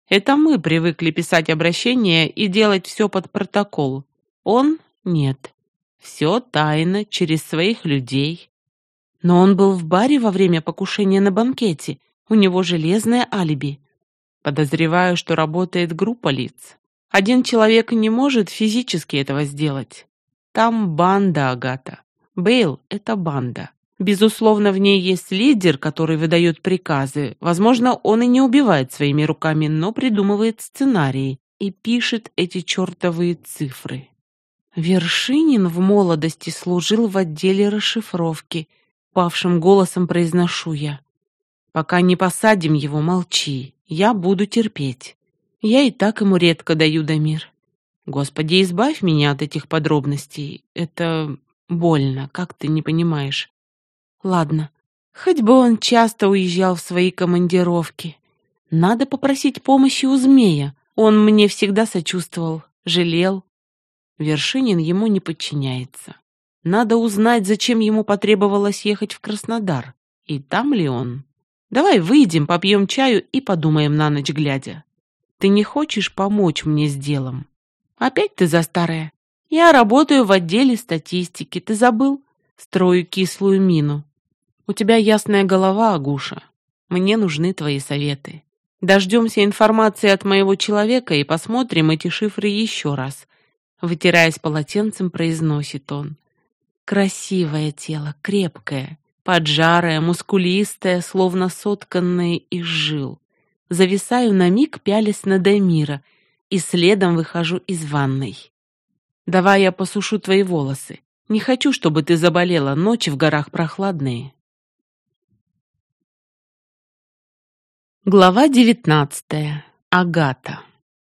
Это мы привыкли писать обращения и делать все под протокол. Он — нет. Все тайно, через своих людей. Но он был в баре во время покушения на банкете. У него железное алиби. Подозреваю, что работает группа лиц. Один человек не может физически этого сделать. Там банда, Агата. Бейл — это банда. Безусловно, в ней есть лидер, который выдает приказы. Возможно, он и не убивает своими руками, но придумывает сценарии и пишет эти чертовые цифры. Вершинин в молодости служил в отделе расшифровки. Павшим голосом произношу я. Пока не посадим его, молчи. Я буду терпеть. Я и так ему редко даю, Дамир. Господи, избавь меня от этих подробностей. Это больно, как ты не понимаешь. Ладно, хоть бы он часто уезжал в свои командировки. Надо попросить помощи у змея. Он мне всегда сочувствовал, жалел. Вершинин ему не подчиняется. Надо узнать, зачем ему потребовалось ехать в Краснодар. И там ли он? Давай выйдем, попьем чаю и подумаем на ночь глядя. Ты не хочешь помочь мне с делом? Опять ты за старое? Я работаю в отделе статистики, ты забыл? Строю кислую мину. У тебя ясная голова, Агуша. Мне нужны твои советы. Дождемся информации от моего человека и посмотрим эти шифры еще раз. Вытираясь полотенцем, произносит он. Красивое тело, крепкое, поджарое, мускулистое, словно сотканное из жил. Зависаю на миг, пялясь на Дамира, и следом выхожу из ванной. Давай я посушу твои волосы. Не хочу, чтобы ты заболела, ночи в горах прохладные. Глава 19. Агата.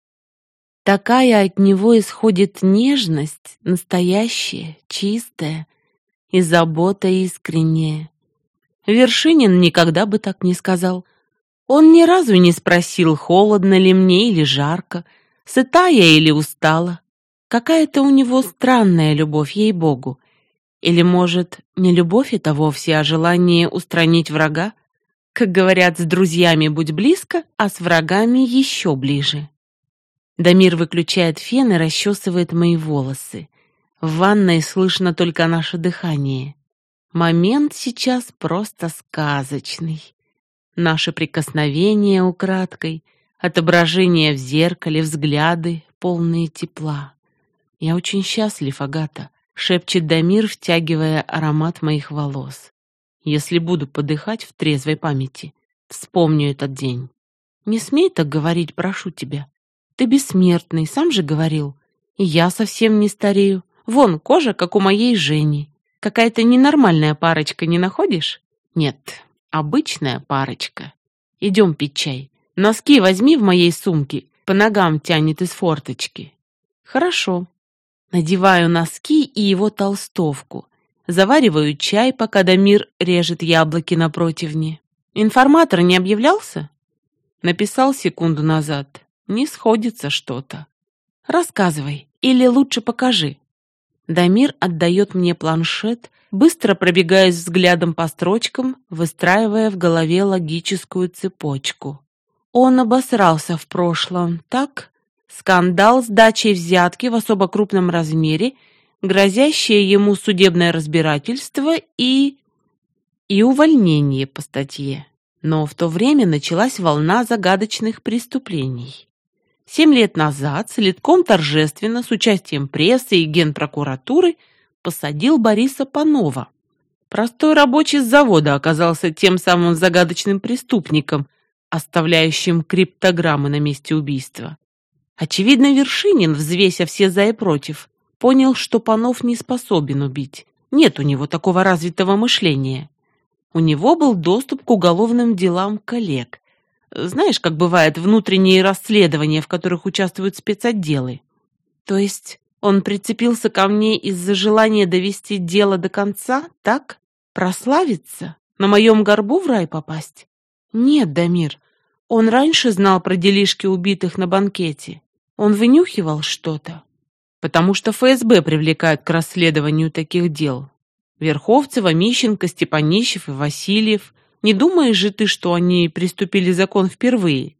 Такая от него исходит нежность, настоящая, чистая, и забота искренняя. Вершинин никогда бы так не сказал. Он ни разу не спросил, холодно ли мне или жарко, сыта я или устала. Какая-то у него странная любовь, ей-богу. Или, может, не любовь это вовсе, а желание устранить врага? Как говорят, с друзьями будь близко, а с врагами еще ближе. Дамир выключает фен и расчесывает мои волосы. В ванной слышно только наше дыхание. Момент сейчас просто сказочный. Наши прикосновения украдкой, отображение в зеркале, взгляды, полные тепла. Я очень счастлив, Агата, шепчет Дамир, втягивая аромат моих волос. Если буду подыхать в трезвой памяти, вспомню этот день. Не смей так говорить, прошу тебя. Ты бессмертный, сам же говорил. И я совсем не старею. Вон, кожа, как у моей Жени. Какая-то ненормальная парочка, не находишь? Нет, обычная парочка. Идем пить чай. Носки возьми в моей сумке, по ногам тянет из форточки. Хорошо. Надеваю носки и его толстовку. Завариваю чай, пока Дамир режет яблоки на противне. Информатор не объявлялся? Написал секунду назад. Не сходится что-то. Рассказывай, или лучше покажи. Дамир отдает мне планшет, быстро пробегаясь взглядом по строчкам, выстраивая в голове логическую цепочку. Он обосрался в прошлом, так? Скандал с дачей взятки в особо крупном размере, грозящее ему судебное разбирательство и увольнение по статье. Но в то время началась волна загадочных преступлений. 7 лет назад Следком торжественно с участием прессы и генпрокуратуры посадил Бориса Панова. Простой рабочий с завода оказался тем самым загадочным преступником, оставляющим криптограммы на месте убийства. Очевидно, Вершинин, взвеся все за и против, понял, что Панов не способен убить. Нет у него такого развитого мышления. У него был доступ к уголовным делам коллег. Знаешь, как бывает внутренние расследования, в которых участвуют спецотделы. То есть он прицепился ко мне из-за желания довести дело до конца, так? Прославиться? На моем горбу в рай попасть? Нет, Дамир, он раньше знал про делишки убитых на банкете. Он вынюхивал что-то. Потому что ФСБ привлекают к расследованию таких дел. Верховцева, Мищенко, Степанищев и Васильев. Не думаешь же ты, что они приступили закон впервые?